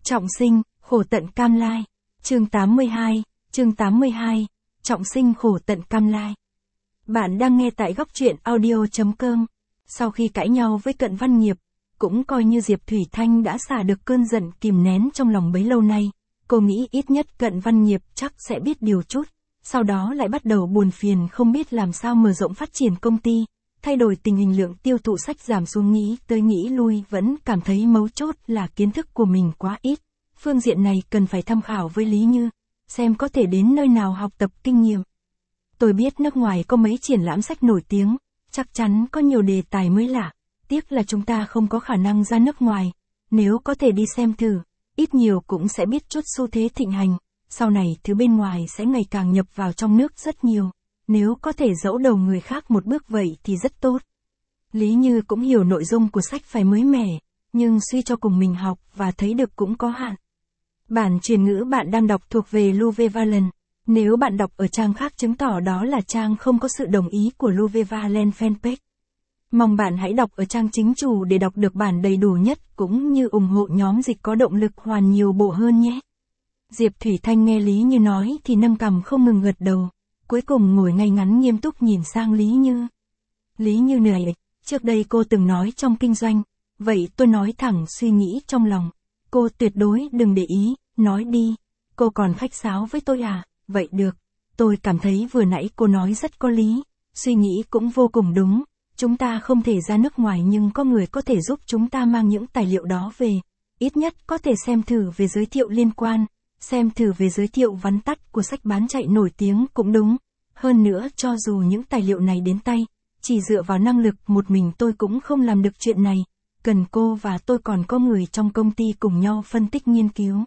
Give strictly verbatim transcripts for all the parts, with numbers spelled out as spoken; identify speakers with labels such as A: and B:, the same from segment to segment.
A: Trọng sinh, khổ tận cam lai. Chương tám mươi hai, chương tám mươi hai, trọng sinh khổ tận cam lai. Bạn đang nghe tại góc truyện audio chấm com. Sau khi cãi nhau với Cận Văn Nghiệp, cũng coi như Diệp Thủy Thanh đã xả được cơn giận kìm nén trong lòng bấy lâu nay. Cô nghĩ ít nhất Cận Văn Nghiệp chắc sẽ biết điều chút, sau đó lại bắt đầu buồn phiền không biết làm sao mở rộng phát triển công ty, thay đổi tình hình lượng tiêu thụ sách giảm xuống, nghĩ tới nghĩ lui vẫn cảm thấy mấu chốt là kiến thức của mình quá ít. Phương diện này cần phải tham khảo với Lý Như, xem có thể đến nơi nào học tập kinh nghiệm. Tôi biết nước ngoài có mấy triển lãm sách nổi tiếng, chắc chắn có nhiều đề tài mới lạ, tiếc là chúng ta không có khả năng ra nước ngoài, nếu có thể đi xem thử, ít nhiều cũng sẽ biết chút xu thế thịnh hành, sau này thứ bên ngoài sẽ ngày càng nhập vào trong nước rất nhiều, nếu có thể dẫu đầu người khác một bước vậy thì rất tốt. Lý Như cũng hiểu nội dung của sách phải mới mẻ, nhưng suy cho cùng mình học và thấy được cũng có hạn. Bản truyền ngữ bạn đang đọc thuộc về Louve Valen. Nếu bạn đọc ở trang khác chứng tỏ đó là trang không có sự đồng ý của Louve Valen fanpage. Mong bạn hãy đọc ở trang chính chủ để đọc được bản đầy đủ nhất cũng như ủng hộ nhóm dịch có động lực hoàn nhiều bộ hơn nhé. Diệp Thủy Thanh nghe Lý Như nói thì nâng cằm không ngừng gật đầu, cuối cùng ngồi ngay ngắn nghiêm túc nhìn sang Lý Như. Lý Như này, trước đây cô từng nói trong kinh doanh, vậy tôi nói thẳng suy nghĩ trong lòng. Cô tuyệt đối đừng để ý, nói đi. Cô còn khách sáo với tôi à? Vậy được. Tôi cảm thấy vừa nãy cô nói rất có lý, suy nghĩ cũng vô cùng đúng. Chúng ta không thể ra nước ngoài nhưng có người có thể giúp chúng ta mang những tài liệu đó về. Ít nhất có thể xem thử về giới thiệu liên quan, xem thử về giới thiệu vắn tắt của sách bán chạy nổi tiếng cũng đúng. Hơn nữa cho dù những tài liệu này đến tay, chỉ dựa vào năng lực một mình tôi cũng không làm được chuyện này. Cần cô và tôi còn có người trong công ty cùng nhau phân tích nghiên cứu.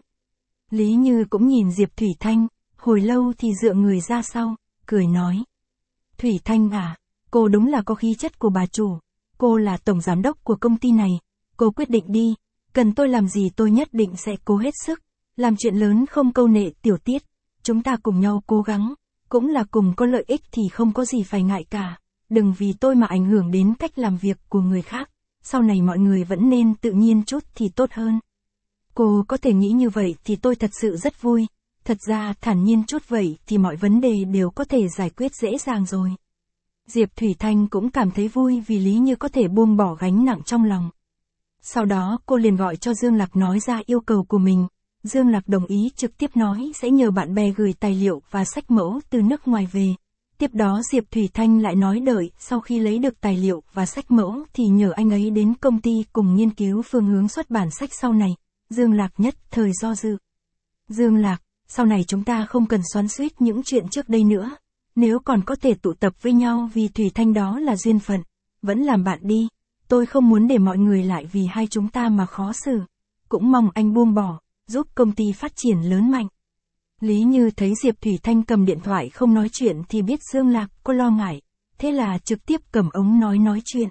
A: Lý Như cũng nhìn Diệp Thủy Thanh, hồi lâu thì dựa người ra sau, cười nói. Thủy Thanh à, cô đúng là có khí chất của bà chủ, cô là tổng giám đốc của công ty này, cô quyết định đi, cần tôi làm gì tôi nhất định sẽ cố hết sức, làm chuyện lớn không câu nệ tiểu tiết, chúng ta cùng nhau cố gắng, cũng là cùng có lợi ích thì không có gì phải ngại cả, đừng vì tôi mà ảnh hưởng đến cách làm việc của người khác. Sau này mọi người vẫn nên tự nhiên chút thì tốt hơn. Cô có thể nghĩ như vậy thì tôi thật sự rất vui. Thật ra thản nhiên chút vậy thì mọi vấn đề đều có thể giải quyết dễ dàng rồi. Diệp Thủy Thanh cũng cảm thấy vui vì Lý Như có thể buông bỏ gánh nặng trong lòng. Sau đó cô liền gọi cho Dương Lạc nói ra yêu cầu của mình. Dương Lạc đồng ý trực tiếp nói sẽ nhờ bạn bè gửi tài liệu và sách mẫu từ nước ngoài về. Tiếp đó Diệp Thủy Thanh lại nói đợi sau khi lấy được tài liệu và sách mẫu thì nhờ anh ấy đến công ty cùng nghiên cứu phương hướng xuất bản sách sau này. Dương Lạc nhất thời do dự. Dương Lạc, sau này chúng ta không cần xoắn xuýt những chuyện trước đây nữa. Nếu còn có thể tụ tập với nhau vì Thủy Thanh đó là duyên phận, vẫn làm bạn đi. Tôi không muốn để mọi người lại vì hai chúng ta mà khó xử. Cũng mong anh buông bỏ, giúp công ty phát triển lớn mạnh. Lý Như thấy Diệp Thủy Thanh cầm điện thoại không nói chuyện thì biết Dương Lạc có lo ngại, thế là trực tiếp cầm ống nói nói chuyện.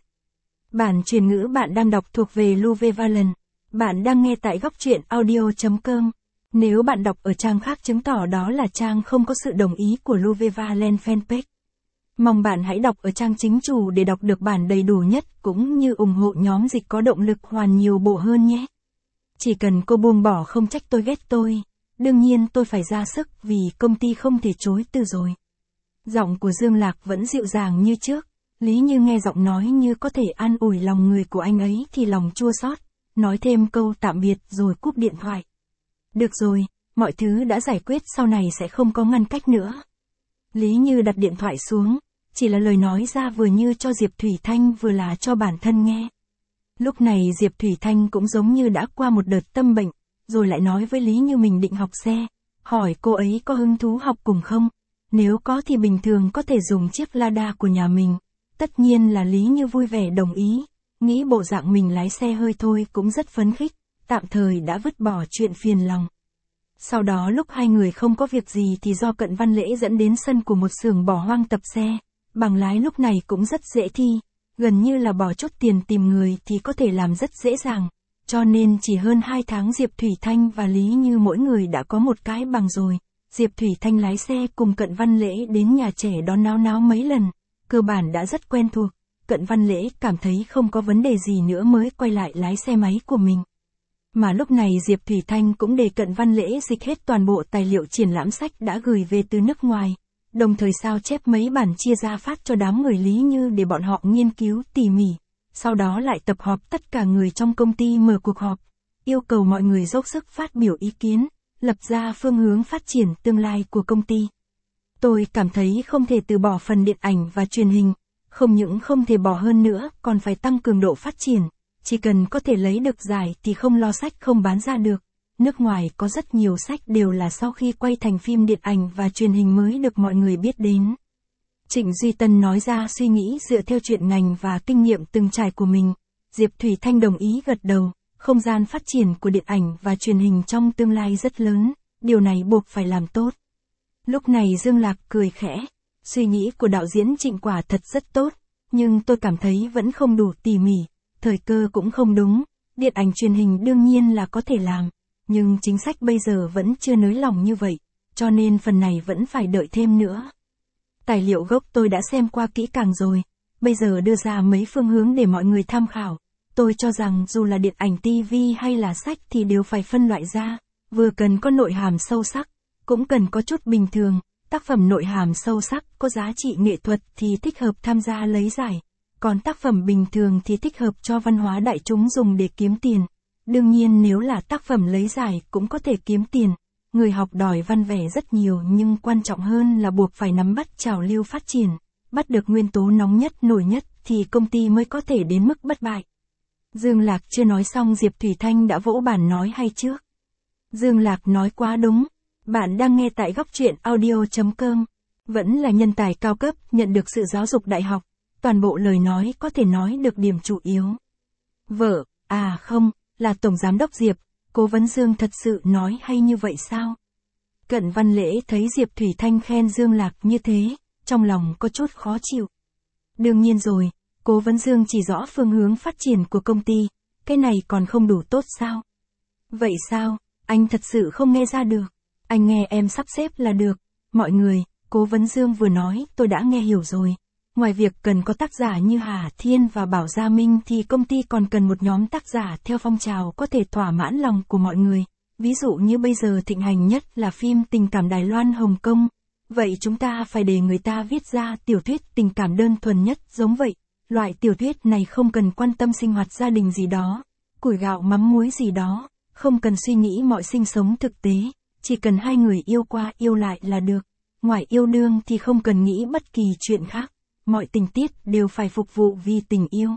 A: Bản truyền ngữ bạn đang đọc thuộc về Louve Valen. Bạn đang nghe tại góc truyện audio chấm com. Nếu bạn đọc ở trang khác chứng tỏ đó là trang không có sự đồng ý của Louve Valen fanpage. Mong bạn hãy đọc ở trang chính chủ để đọc được bản đầy đủ nhất cũng như ủng hộ nhóm dịch có động lực hoàn nhiều bộ hơn nhé. Chỉ cần cô buông bỏ không trách tôi ghét tôi. Đương nhiên tôi phải ra sức vì công ty không thể chối từ rồi. Giọng của Dương Lạc vẫn dịu dàng như trước. Lý Như nghe giọng nói như có thể an ủi lòng người của anh ấy thì lòng chua xót, nói thêm câu tạm biệt rồi cúp điện thoại. Được rồi, mọi thứ đã giải quyết sau này sẽ không có ngăn cách nữa. Lý Như đặt điện thoại xuống, chỉ là lời nói ra vừa như cho Diệp Thủy Thanh vừa là cho bản thân nghe. Lúc này Diệp Thủy Thanh cũng giống như đã qua một đợt tâm bệnh. Rồi lại nói với Lý Như mình định học xe, hỏi cô ấy có hứng thú học cùng không, nếu có thì bình thường có thể dùng chiếc Lada của nhà mình, tất nhiên là Lý Như vui vẻ đồng ý, nghĩ bộ dạng mình lái xe hơi thôi cũng rất phấn khích, tạm thời đã vứt bỏ chuyện phiền lòng. Sau đó lúc hai người không có việc gì thì do Cận Văn Lễ dẫn đến sân của một xưởng bỏ hoang tập xe, bằng lái lúc này cũng rất dễ thi, gần như là bỏ chút tiền tìm người thì có thể làm rất dễ dàng. Cho nên chỉ hơn hai tháng Diệp Thủy Thanh và Lý Như mỗi người đã có một cái bằng rồi. Diệp Thủy Thanh lái xe cùng Cận Văn Lễ đến nhà trẻ đón náo náo mấy lần, cơ bản đã rất quen thuộc. Cận Văn Lễ cảm thấy không có vấn đề gì nữa mới quay lại lái xe máy của mình. Mà lúc này Diệp Thủy Thanh cũng để Cận Văn Lễ dịch hết toàn bộ tài liệu triển lãm sách đã gửi về từ nước ngoài, đồng thời sao chép mấy bản chia ra phát cho đám người Lý Như để bọn họ nghiên cứu tỉ mỉ. Sau đó lại tập họp tất cả người trong công ty mở cuộc họp, yêu cầu mọi người dốc sức phát biểu ý kiến, lập ra phương hướng phát triển tương lai của công ty. Tôi cảm thấy không thể từ bỏ phần điện ảnh và truyền hình, không những không thể bỏ hơn nữa, còn phải tăng cường độ phát triển. Chỉ cần có thể lấy được giải thì không lo sách không bán ra được. Nước ngoài có rất nhiều sách đều là sau khi quay thành phim điện ảnh và truyền hình mới được mọi người biết đến. Trịnh Duy Tân nói ra suy nghĩ dựa theo chuyện ngành và kinh nghiệm từng trải của mình. Diệp Thủy Thanh đồng ý gật đầu, không gian phát triển của điện ảnh và truyền hình trong tương lai rất lớn, điều này buộc phải làm tốt. Lúc này Dương Lạc cười khẽ, suy nghĩ của đạo diễn Trịnh quả thật rất tốt, nhưng tôi cảm thấy vẫn không đủ tỉ mỉ, thời cơ cũng không đúng, điện ảnh truyền hình đương nhiên là có thể làm, nhưng chính sách bây giờ vẫn chưa nới lỏng như vậy, cho nên phần này vẫn phải đợi thêm nữa. Tài liệu gốc tôi đã xem qua kỹ càng rồi, bây giờ đưa ra mấy phương hướng để mọi người tham khảo. Tôi cho rằng dù là điện ảnh ti vi hay là sách thì đều phải phân loại ra, vừa cần có nội hàm sâu sắc, cũng cần có chút bình thường, tác phẩm nội hàm sâu sắc có giá trị nghệ thuật thì thích hợp tham gia lấy giải, còn tác phẩm bình thường thì thích hợp cho văn hóa đại chúng dùng để kiếm tiền. Đương nhiên nếu là tác phẩm lấy giải cũng có thể kiếm tiền, người học đòi văn vẻ rất nhiều nhưng quan trọng hơn là buộc phải nắm bắt trào lưu phát triển, bắt được nguyên tố nóng nhất nổi nhất thì công ty mới có thể đến mức bất bại. Dương Lạc chưa nói xong Diệp Thủy Thanh đã vỗ bàn nói hay trước. Dương Lạc nói quá đúng, bạn đang nghe tại góc truyện audio chấm com, vẫn là nhân tài cao cấp, nhận được sự giáo dục đại học, toàn bộ lời nói có thể nói được điểm chủ yếu. Vợ, à không, là Tổng Giám đốc Diệp, Cố vấn Dương thật sự nói hay như vậy sao? Cận Văn Lễ thấy Diệp Thủy Thanh khen Dương Lạc như thế, trong lòng có chút khó chịu. Đương nhiên rồi, Cố vấn Dương chỉ rõ phương hướng phát triển của công ty, cái này còn không đủ tốt sao? Vậy sao, anh thật sự không nghe ra được, anh nghe em sắp xếp là được. Mọi người, Cố vấn Dương vừa nói tôi đã nghe hiểu rồi. Ngoài việc cần có tác giả như Hà Thiên và Bảo Gia Minh thì công ty còn cần một nhóm tác giả theo phong trào có thể thỏa mãn lòng của mọi người. Ví dụ như bây giờ thịnh hành nhất là phim tình cảm Đài Loan Hồng Kông. Vậy chúng ta phải để người ta viết ra tiểu thuyết tình cảm đơn thuần nhất giống vậy. Loại tiểu thuyết này không cần quan tâm sinh hoạt gia đình gì đó, củi gạo mắm muối gì đó, không cần suy nghĩ mọi sinh sống thực tế, chỉ cần hai người yêu qua yêu lại là được. Ngoài yêu đương thì không cần nghĩ bất kỳ chuyện khác. Mọi tình tiết đều phải phục vụ vì tình yêu.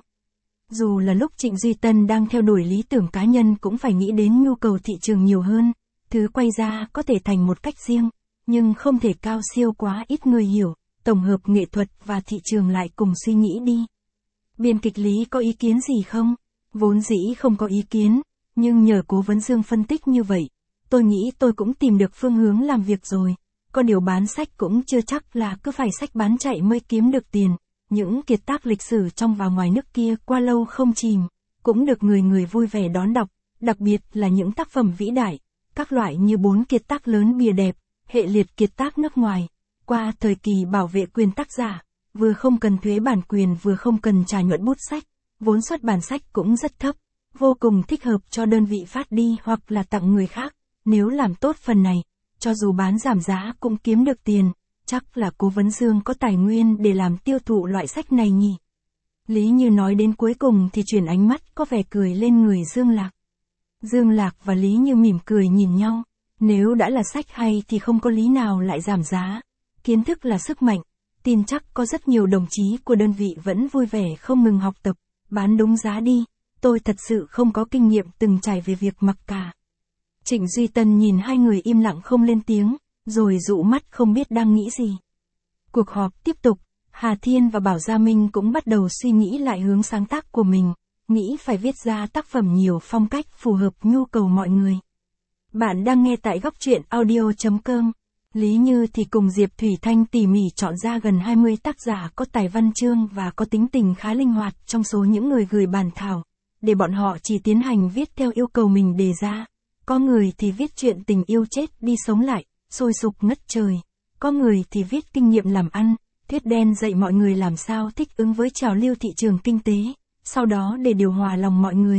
A: Dù là lúc Trịnh Duy Tân đang theo đuổi lý tưởng cá nhân cũng phải nghĩ đến nhu cầu thị trường nhiều hơn, thứ quay ra có thể thành một cách riêng, nhưng không thể cao siêu quá ít người hiểu, tổng hợp nghệ thuật và thị trường lại cùng suy nghĩ đi. Biên kịch Lý có ý kiến gì không? Vốn dĩ không có ý kiến, nhưng nhờ Cố vấn Dương phân tích như vậy, tôi nghĩ tôi cũng tìm được phương hướng làm việc rồi. Có điều bán sách cũng chưa chắc là cứ phải sách bán chạy mới kiếm được tiền, những kiệt tác lịch sử trong và ngoài nước kia qua lâu không chìm, cũng được người người vui vẻ đón đọc, đặc biệt là những tác phẩm vĩ đại, các loại như bốn kiệt tác lớn bìa đẹp, hệ liệt kiệt tác nước ngoài, qua thời kỳ bảo vệ quyền tác giả, vừa không cần thuế bản quyền vừa không cần trả nhuận bút sách, vốn xuất bản sách cũng rất thấp, vô cùng thích hợp cho đơn vị phát đi hoặc là tặng người khác, nếu làm tốt phần này. Cho dù bán giảm giá cũng kiếm được tiền, chắc là Cố vấn Dương có tài nguyên để làm tiêu thụ loại sách này nhỉ. Lý Như nói đến cuối cùng thì chuyển ánh mắt có vẻ cười lên người Dương Lạc. Dương Lạc và Lý Như mỉm cười nhìn nhau, nếu đã là sách hay thì không có lý nào lại giảm giá. Kiến thức là sức mạnh, tin chắc có rất nhiều đồng chí của đơn vị vẫn vui vẻ không ngừng học tập, bán đúng giá đi, tôi thật sự không có kinh nghiệm từng trải về việc mặc cả. Trịnh Duy Tân nhìn hai người im lặng không lên tiếng, rồi dụ mắt không biết đang nghĩ gì. Cuộc họp tiếp tục, Hà Thiên và Bảo Gia Minh cũng bắt đầu suy nghĩ lại hướng sáng tác của mình, nghĩ phải viết ra tác phẩm nhiều phong cách phù hợp nhu cầu mọi người. Bạn đang nghe tại góc truyện audio chấm com. Lý Như thì cùng Diệp Thủy Thanh tỉ mỉ chọn ra gần hai mươi tác giả có tài văn chương và có tính tình khá linh hoạt trong số những người gửi bản thảo, để bọn họ chỉ tiến hành viết theo yêu cầu mình đề ra. Có người thì viết chuyện tình yêu chết đi sống lại, sôi sục ngất trời. Có người thì viết kinh nghiệm làm ăn, thuyết đen dạy mọi người làm sao thích ứng với trào lưu thị trường kinh tế. Sau đó để điều hòa lòng mọi người,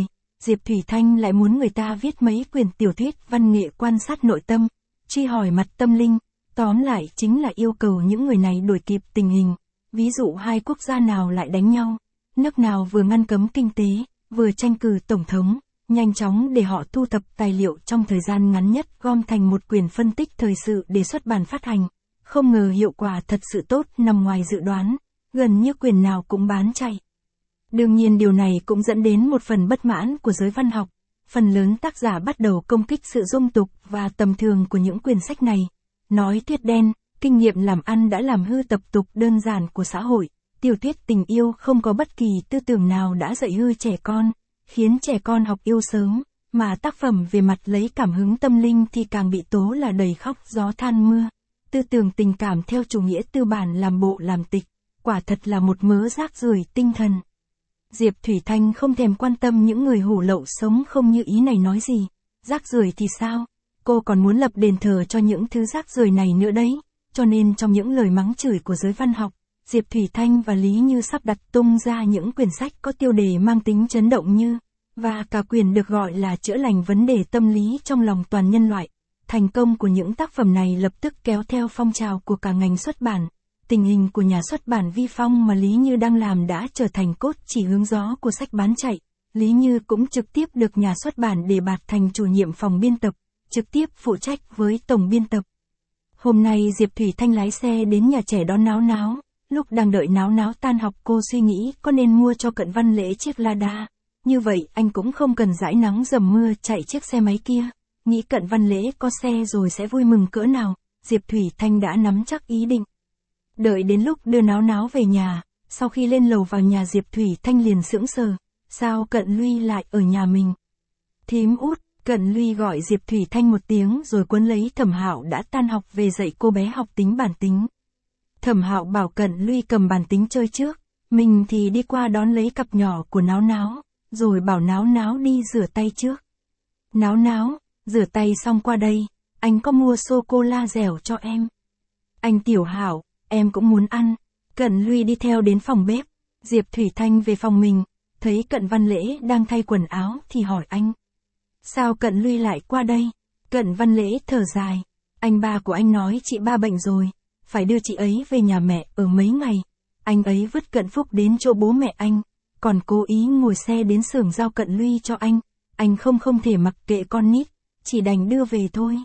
A: Diệp Thủy Thanh lại muốn người ta viết mấy quyển tiểu thuyết văn nghệ quan sát nội tâm, truy hỏi mặt tâm linh, tóm lại chính là yêu cầu những người này đuổi kịp tình hình. Ví dụ hai quốc gia nào lại đánh nhau, nước nào vừa ngăn cấm kinh tế, vừa tranh cử tổng thống, nhanh chóng để họ thu thập tài liệu trong thời gian ngắn nhất gom thành một quyển phân tích thời sự để xuất bản phát hành. Không ngờ hiệu quả thật sự tốt nằm ngoài dự đoán, gần như quyển nào cũng bán chạy. Đương nhiên điều này cũng dẫn đến một phần bất mãn của giới văn học. Phần lớn tác giả bắt đầu công kích sự dung tục và tầm thường của những quyển sách này. Nói thuyết đen, kinh nghiệm làm ăn đã làm hư tập tục đơn giản của xã hội. Tiểu thuyết tình yêu không có bất kỳ tư tưởng nào đã dạy hư trẻ con, khiến trẻ con học yêu sớm, mà tác phẩm về mặt lấy cảm hứng tâm linh thì càng bị tố là đầy khóc gió than mưa. Tư tưởng tình cảm theo chủ nghĩa tư bản làm bộ làm tịch, quả thật là một mớ rác rưởi tinh thần. Diệp Thủy Thanh không thèm quan tâm những người hủ lậu sống không như ý này nói gì. Rác rưởi thì sao? Cô còn muốn lập đền thờ cho những thứ rác rưởi này nữa đấy. Cho nên trong những lời mắng chửi của giới văn học, Diệp Thủy Thanh và Lý Như sắp đặt tung ra những quyển sách có tiêu đề mang tính chấn động như, và cả quyển được gọi là chữa lành vấn đề tâm lý trong lòng toàn nhân loại. Thành công của những tác phẩm này lập tức kéo theo phong trào của cả ngành xuất bản. Tình hình của nhà xuất bản Vi Phong mà Lý Như đang làm đã trở thành cốt chỉ hướng gió của sách bán chạy. Lý Như cũng trực tiếp được nhà xuất bản đề bạt thành chủ nhiệm phòng biên tập, trực tiếp phụ trách với tổng biên tập. Hôm nay Diệp Thủy Thanh lái xe đến nhà trẻ đón Náo Náo. Lúc đang đợi Náo Náo tan học cô suy nghĩ có nên mua cho Cận Văn Lễ chiếc Lada. Như vậy anh cũng không cần dãi nắng dầm mưa chạy chiếc xe máy kia. Nghĩ Cận Văn Lễ có xe rồi sẽ vui mừng cỡ nào, Diệp Thủy Thanh đã nắm chắc ý định. Đợi đến lúc đưa Náo Náo về nhà, sau khi lên lầu vào nhà Diệp Thủy Thanh liền sững sờ, sao Cận Luy lại ở nhà mình? Thím út, Cận Luy gọi Diệp Thủy Thanh một tiếng rồi cuốn lấy Thẩm Hạo đã tan học về dạy cô bé học tính bản tính. Thẩm Hạo bảo Cận Luy cầm bản tính chơi trước, mình thì đi qua đón lấy cặp nhỏ của Náo Náo, rồi bảo Náo Náo đi rửa tay trước. Náo Náo, rửa tay xong qua đây, anh có mua sô-cô-la dẻo cho em. Anh Tiểu Hạo, em cũng muốn ăn. Cận Luy đi theo đến phòng bếp, Diệp Thủy Thanh về phòng mình, thấy Cận Văn Lễ đang thay quần áo thì hỏi anh. Sao Cận Luy lại qua đây? Cận Văn Lễ thở dài, anh ba của anh nói chị ba bệnh rồi, phải đưa chị ấy về nhà mẹ ở mấy ngày. Anh ấy vứt Cận Phúc đến chỗ bố mẹ anh, còn cố ý ngồi xe đến xưởng giao Cận Luy cho anh. Anh không không thể mặc kệ con nít, chỉ đành đưa về thôi.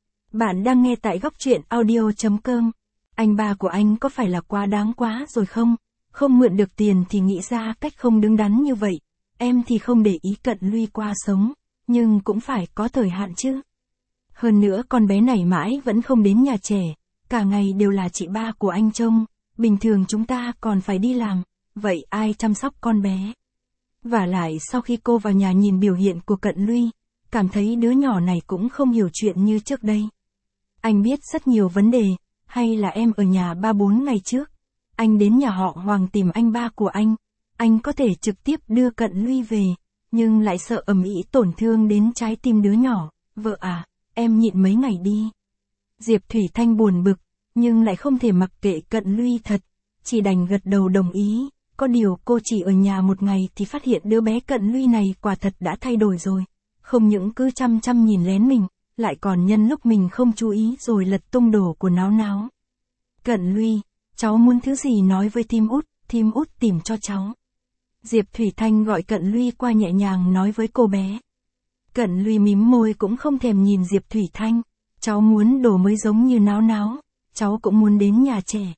A: Bạn đang nghe tại góc truyện audio chấm com. Anh ba của anh có phải là quá đáng quá rồi không? Không mượn được tiền thì nghĩ ra cách không đứng đắn như vậy. Em thì không để ý Cận Luy qua sống, nhưng cũng phải có thời hạn chứ. Hơn nữa con bé này mãi vẫn không đến nhà trẻ, cả ngày đều là chị ba của anh trông, bình thường chúng ta còn phải đi làm, vậy ai chăm sóc con bé? Vả lại sau khi cô vào nhà nhìn biểu hiện của Cận Luy, cảm thấy đứa nhỏ này cũng không hiểu chuyện như trước đây. Anh biết rất nhiều vấn đề, hay là em ở nhà ba bốn ngày trước, anh đến nhà họ Hoàng tìm anh ba của anh, anh có thể trực tiếp đưa Cận Luy về, nhưng lại sợ ầm ĩ tổn thương đến trái tim đứa nhỏ. Vợ à, em nhịn mấy ngày đi. Diệp Thủy Thanh buồn bực, nhưng lại không thể mặc kệ Cận Luy thật, chỉ đành gật đầu đồng ý. Có điều cô chỉ ở nhà một ngày thì phát hiện đứa bé Cận Luy này quả thật đã thay đổi rồi, không những cứ chăm chăm nhìn lén mình, lại còn nhân lúc mình không chú ý rồi lật tung đồ của Náo Náo. Cận Luy, cháu muốn thứ gì nói với thím út, thím út tìm cho cháu. Diệp Thủy Thanh gọi Cận Luy qua nhẹ nhàng nói với cô bé. Cận Luy mím môi cũng không thèm nhìn Diệp Thủy Thanh. Cháu muốn đồ mới giống như Náo Náo, cháu cũng muốn đến nhà trẻ.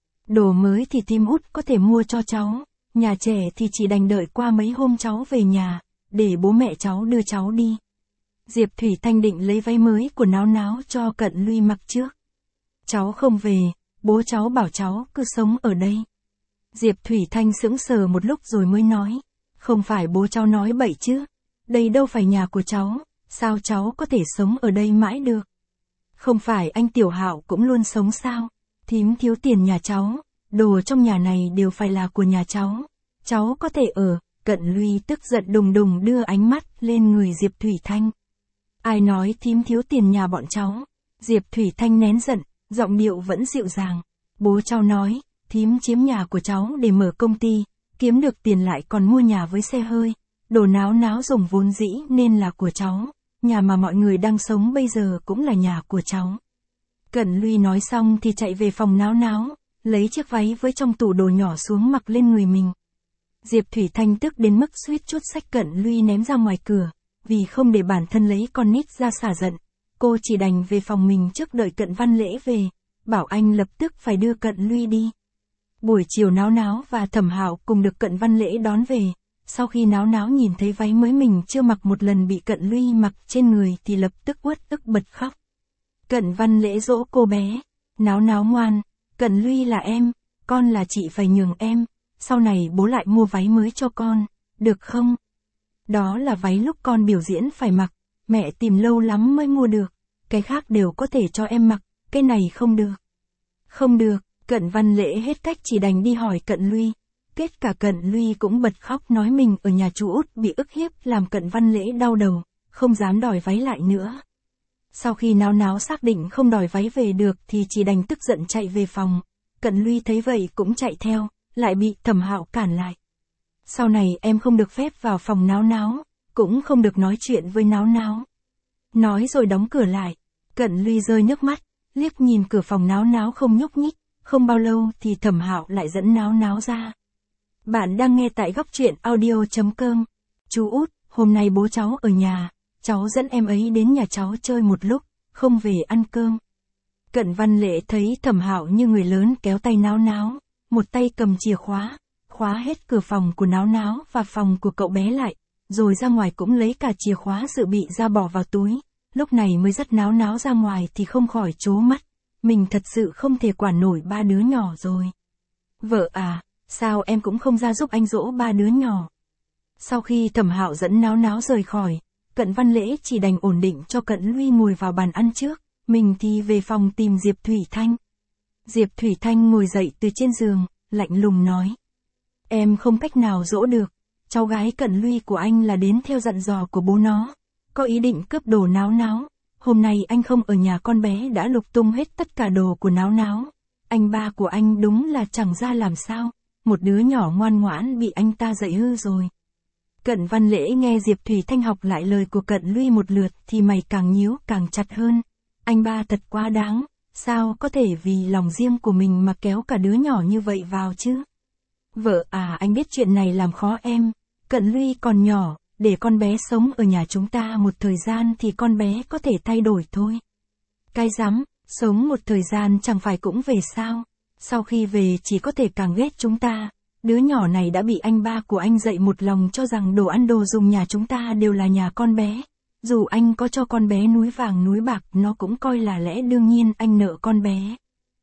A: Đồ mới thì thím út có thể mua cho cháu, nhà trẻ thì chỉ đành đợi qua mấy hôm cháu về nhà, để bố mẹ cháu đưa cháu đi. Diệp Thủy Thanh định lấy váy mới của Náo Náo cho Cận Luy mặc trước. Cháu không về, bố cháu bảo cháu cứ sống ở đây. Diệp Thủy Thanh sững sờ một lúc rồi mới nói, không phải bố cháu nói bậy chứ, đây đâu phải nhà của cháu, sao cháu có thể sống ở đây mãi được. Không phải anh Tiểu Hạo cũng luôn sống sao, thím thiếu tiền nhà cháu, đồ trong nhà này đều phải là của nhà cháu, cháu có thể ở. Cận Luy tức giận đùng đùng đưa ánh mắt lên người Diệp Thủy Thanh. Ai nói thím thiếu tiền nhà bọn cháu? Diệp Thủy Thanh nén giận, giọng điệu vẫn dịu dàng. Bố cháu nói, thím chiếm nhà của cháu để mở công ty, kiếm được tiền lại còn mua nhà với xe hơi, đồ náo náo dùng vốn dĩ nên là của cháu, nhà mà mọi người đang sống bây giờ cũng là nhà của cháu. Cận Luy nói xong thì chạy về phòng náo náo, lấy chiếc váy với trong tủ đồ nhỏ xuống mặc lên người mình. Diệp Thủy Thanh tức đến mức suýt chút xách Cận Luy ném ra ngoài cửa, vì không để bản thân lấy con nít ra xả giận, cô chỉ đành về phòng mình trước đợi Cận Văn Lễ về, bảo anh lập tức phải đưa Cận Luy đi. Buổi chiều Náo Náo và Thẩm Hạo cùng được Cận Văn Lễ đón về, sau khi Náo Náo nhìn thấy váy mới mình chưa mặc một lần bị Cận Luy mặc trên người thì lập tức uất ức bật khóc. Cận Văn Lễ dỗ cô bé, Náo Náo ngoan, Cận Luy là em, con là chị phải nhường em, sau này bố lại mua váy mới cho con, được không? Đó là váy lúc con biểu diễn phải mặc, mẹ tìm lâu lắm mới mua được, cái khác đều có thể cho em mặc, cái này không được. Không được, Cận Văn Lễ hết cách chỉ đành đi hỏi Cận Luy. Kết cả Cận Luy cũng bật khóc nói mình ở nhà chú út bị ức hiếp làm Cận Văn Lễ đau đầu, không dám đòi váy lại nữa. Sau khi Náo Náo xác định không đòi váy về được thì chỉ đành tức giận chạy về phòng. Cận Luy thấy vậy cũng chạy theo, lại bị Thẩm Hạo cản lại. Sau này em không được phép vào phòng Náo Náo, cũng không được nói chuyện với Náo Náo. Nói rồi đóng cửa lại. Cận Luy rơi nước mắt, liếc nhìn cửa phòng Náo Náo không nhúc nhích, không bao lâu thì Thẩm Hạo lại dẫn Náo Náo ra. Bạn đang nghe tại góc truyện audio chấm com. Chú út, hôm nay bố cháu ở nhà, cháu dẫn em ấy đến nhà cháu chơi một lúc, không về ăn cơm. Cận Văn Lễ thấy Thẩm Hạo như người lớn kéo tay Náo Náo, một tay cầm chìa khóa, khóa hết cửa phòng của Náo Náo và phòng của cậu bé lại, rồi ra ngoài cũng lấy cả chìa khóa dự bị ra bỏ vào túi, lúc này mới dắt Náo Náo ra ngoài thì không khỏi trố mắt, mình thật sự không thể quản nổi ba đứa nhỏ rồi. Vợ à, sao em cũng không ra giúp anh dỗ ba đứa nhỏ? Sau khi Thẩm Hạo dẫn Náo Náo rời khỏi, Cận Văn Lễ chỉ đành ổn định cho Cận Luy ngồi vào bàn ăn trước, mình thì về phòng tìm Diệp Thủy Thanh. Diệp Thủy Thanh ngồi dậy từ trên giường, lạnh lùng nói. Em không cách nào dỗ được, cháu gái Cận Luy của anh là đến theo dặn dò của bố nó, có ý định cướp đồ Náo Náo. Hôm nay anh không ở nhà con bé đã lục tung hết tất cả đồ của Náo Náo. Anh ba của anh đúng là chẳng ra làm sao, một đứa nhỏ ngoan ngoãn bị anh ta dạy hư rồi. Cận Văn Lễ nghe Diệp Thủy Thanh học lại lời của Cận Luy một lượt thì mày càng nhíu càng chặt hơn. Anh ba thật quá đáng, sao có thể vì lòng riêng của mình mà kéo cả đứa nhỏ như vậy vào chứ? Vợ à, anh biết chuyện này làm khó em, Cận Luy còn nhỏ, để con bé sống ở nhà chúng ta một thời gian thì con bé có thể thay đổi thôi. Cái rắm, sống một thời gian chẳng phải cũng về sao? Sau khi về chỉ có thể càng ghét chúng ta. Đứa nhỏ này đã bị anh ba của anh dạy một lòng cho rằng đồ ăn đồ dùng nhà chúng ta đều là nhà con bé. Dù anh có cho con bé núi vàng núi bạc nó cũng coi là lẽ đương nhiên anh nợ con bé.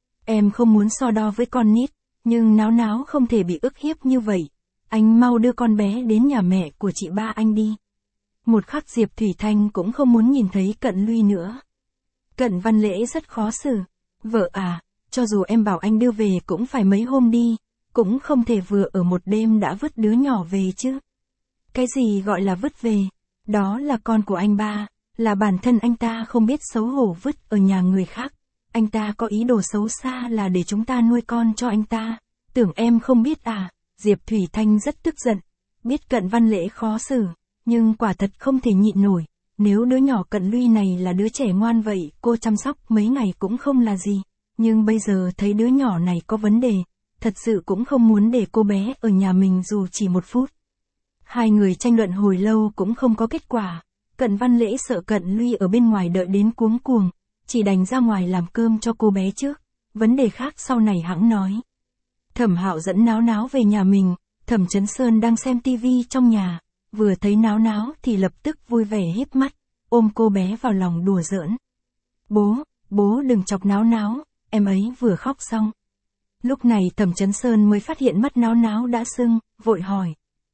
A: Em không muốn so đo với con nít, nhưng Náo Náo không thể bị ức hiếp như vậy. Anh mau đưa con bé đến nhà mẹ của chị ba anh đi. Một khắc Diệp Thủy Thanh cũng không muốn nhìn thấy Cận Luy nữa. Cận Văn Lễ rất khó xử. Vợ à, cho dù em bảo anh đưa về cũng phải mấy hôm đi. Cũng không thể vừa ở một đêm đã vứt đứa nhỏ về chứ. Cái gì gọi là vứt về? Đó là con của anh ba, là bản thân anh ta không biết xấu hổ vứt ở nhà người khác. Anh ta có ý đồ xấu xa là để chúng ta nuôi con cho anh ta. Tưởng em không biết à? Diệp Thủy Thanh rất tức giận. Biết Cận Văn Lễ khó xử, nhưng quả thật không thể nhịn nổi. Nếu đứa nhỏ Cận Luy này là đứa trẻ ngoan vậy, cô chăm sóc mấy ngày cũng không là gì. Nhưng bây giờ thấy đứa nhỏ này có vấn đề. Thật sự cũng không muốn để cô bé ở nhà mình dù chỉ một phút. Hai người tranh luận hồi lâu cũng không có kết quả. Cận Văn Lễ sợ Cận Luy ở bên ngoài đợi đến cuống cuồng, chỉ đành ra ngoài làm cơm cho cô bé trước. Vấn đề khác sau này hẵng nói. Thẩm Hạo dẫn Náo Náo về nhà mình. Thẩm Chấn Sơn đang xem tivi trong nhà, vừa thấy Náo Náo thì lập tức vui vẻ híp mắt, ôm cô bé vào lòng đùa giỡn. Bố, bố đừng chọc Náo Náo, em ấy vừa khóc xong. Lúc này Thẩm Chấn Sơn mới phát hiện mắt Náo Náo đã sưng, vội hỏi.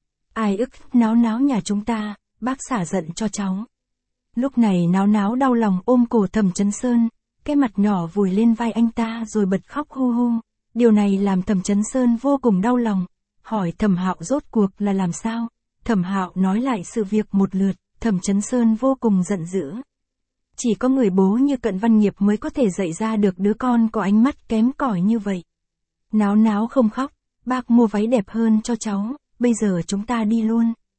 A: Ai ức Náo Náo nhà chúng ta, bác xả giận cho cháu. Lúc này Náo Náo đau lòng ôm cổ Thẩm Chấn Sơn, cái mặt nhỏ vùi lên vai anh ta rồi bật khóc hu hu. Điều này làm Thẩm Chấn Sơn vô cùng đau lòng, hỏi Thẩm Hạo rốt cuộc là làm sao. Thẩm Hạo nói lại sự việc một lượt, Thẩm Chấn Sơn vô cùng giận dữ. Chỉ có người bố như Cận Văn Nghiệp mới có thể dạy ra được đứa con có ánh mắt kém cỏi như vậy. Náo Náo không khóc, bác mua váy đẹp hơn cho cháu, bây giờ chúng ta đi luôn.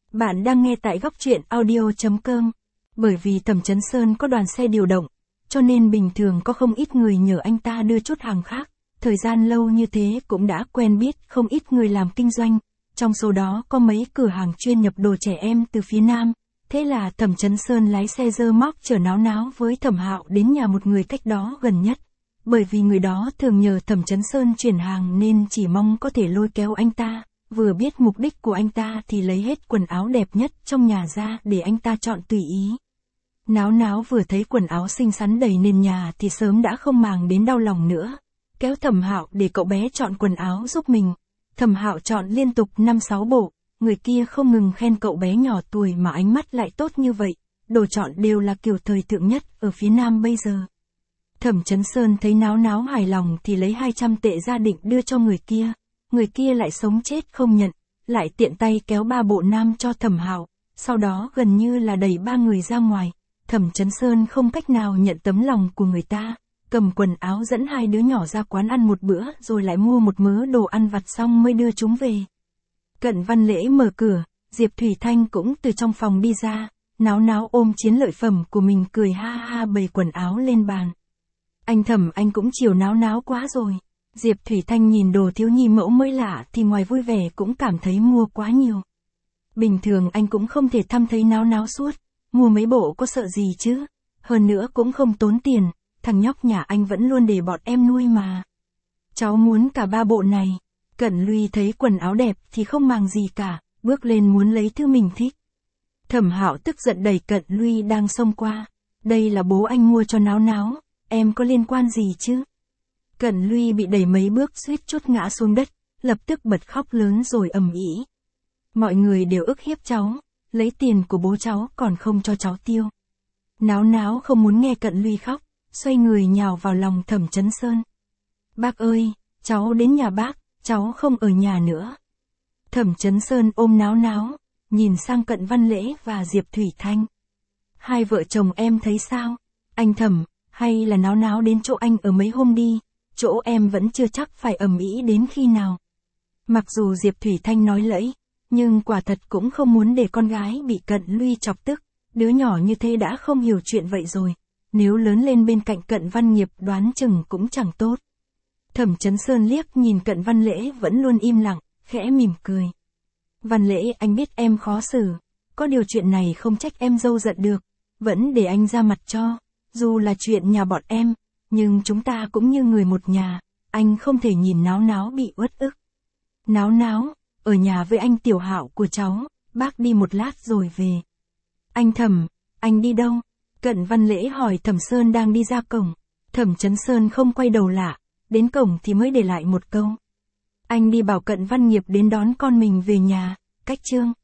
A: Bạn đang nghe tại góc truyện audio chấm com. Bởi vì Thẩm Chấn Sơn có đoàn xe điều động, cho nên bình thường có không ít người nhờ anh ta đưa chút hàng khác. Thời gian lâu như thế cũng đã quen biết không ít người làm kinh doanh, trong số đó có mấy cửa hàng chuyên nhập đồ trẻ em từ phía Nam. Thế là Thẩm Chấn Sơn lái xe dơ móc chở Náo Náo với Thẩm Hạo đến nhà một người cách đó gần nhất. Bởi vì người đó thường nhờ Thẩm Chấn Sơn chuyển hàng nên chỉ mong có thể lôi kéo anh ta. Vừa biết mục đích của anh ta thì lấy hết quần áo đẹp nhất trong nhà ra để anh ta chọn tùy ý. Náo Náo vừa thấy quần áo xinh xắn đầy nền nhà thì sớm đã không màng đến đau lòng nữa. Kéo Thẩm Hạo để cậu bé chọn quần áo giúp mình. Thẩm Hạo chọn liên tục năm sáu bộ, người kia không ngừng khen cậu bé nhỏ tuổi mà ánh mắt lại tốt như vậy. Đồ chọn đều là kiểu thời thượng nhất ở phía Nam bây giờ. Thẩm Chấn Sơn thấy Náo Náo hài lòng thì lấy hai trăm tệ ra định đưa cho người kia. Người kia lại sống chết không nhận, lại tiện tay kéo ba bộ nam cho Thẩm Hạo, sau đó gần như là đẩy ba người ra ngoài. Thẩm Chấn Sơn không cách nào nhận tấm lòng của người ta, cầm quần áo dẫn hai đứa nhỏ ra quán ăn một bữa rồi lại mua một mớ đồ ăn vặt xong mới đưa chúng về. Cận Văn Lễ mở cửa, Diệp Thủy Thanh cũng từ trong phòng đi ra, Náo Náo ôm chiến lợi phẩm của mình cười ha ha bày quần áo lên bàn. Anh Thẩm anh cũng chiều Náo Náo quá rồi. Diệp Thủy Thanh nhìn đồ thiếu nhi mẫu mới lạ thì ngoài vui vẻ cũng cảm thấy mua quá nhiều. Bình thường anh cũng không thể thăm thấy Náo Náo suốt, mua mấy bộ có sợ gì chứ, hơn nữa cũng không tốn tiền, thằng nhóc nhà anh vẫn luôn để bọn em nuôi mà. Cháu muốn cả ba bộ này. Cận Luy thấy quần áo đẹp thì không màng gì cả, bước lên muốn lấy thứ mình thích. Thẩm Hạo tức giận đẩy Cận Luy đang xông qua, đây là bố anh mua cho Náo Náo, em có liên quan gì chứ? Cận Luy bị đẩy mấy bước suýt chút ngã xuống đất, lập tức bật khóc lớn rồi ầm ĩ. Mọi người đều ức hiếp cháu, lấy tiền của bố cháu còn không cho cháu tiêu. Náo Náo không muốn nghe Cận Luy khóc, xoay người nhào vào lòng Thẩm Chấn Sơn. Bác ơi, cháu đến nhà bác, cháu không ở nhà nữa. Thẩm Chấn Sơn ôm Náo Náo, nhìn sang Cận Văn Lễ và Diệp Thủy Thanh. Hai vợ chồng em thấy sao? Anh Thẩm, hay là Náo Náo đến chỗ anh ở mấy hôm đi? Chỗ em vẫn chưa chắc phải ầm ĩ đến khi nào. Mặc dù Diệp Thủy Thanh nói lẫy, nhưng quả thật cũng không muốn để con gái bị Cận Luy chọc tức, đứa nhỏ như thế đã không hiểu chuyện vậy rồi, nếu lớn lên bên cạnh Cận Văn Nghiệp đoán chừng cũng chẳng tốt. Thẩm Chấn Sơn liếc nhìn Cận Văn Lễ vẫn luôn im lặng, khẽ mỉm cười. Văn Lễ anh biết em khó xử, có điều chuyện này không trách em dâu giận được, vẫn để anh ra mặt cho, dù là chuyện nhà bọn em. Nhưng chúng ta cũng như người một nhà, anh không thể nhìn Náo Náo bị uất ức. Náo Náo, ở nhà với anh Tiểu Hạo của cháu, bác đi một lát rồi về. Anh Thẩm, anh đi đâu? Cận Văn Lễ hỏi Thẩm Sơn đang đi ra cổng. Thẩm Chấn Sơn không quay đầu lạ, đến cổng thì mới để lại một câu. Anh đi bảo Cận Văn Nghiệp đến đón con mình về nhà, cách Trương.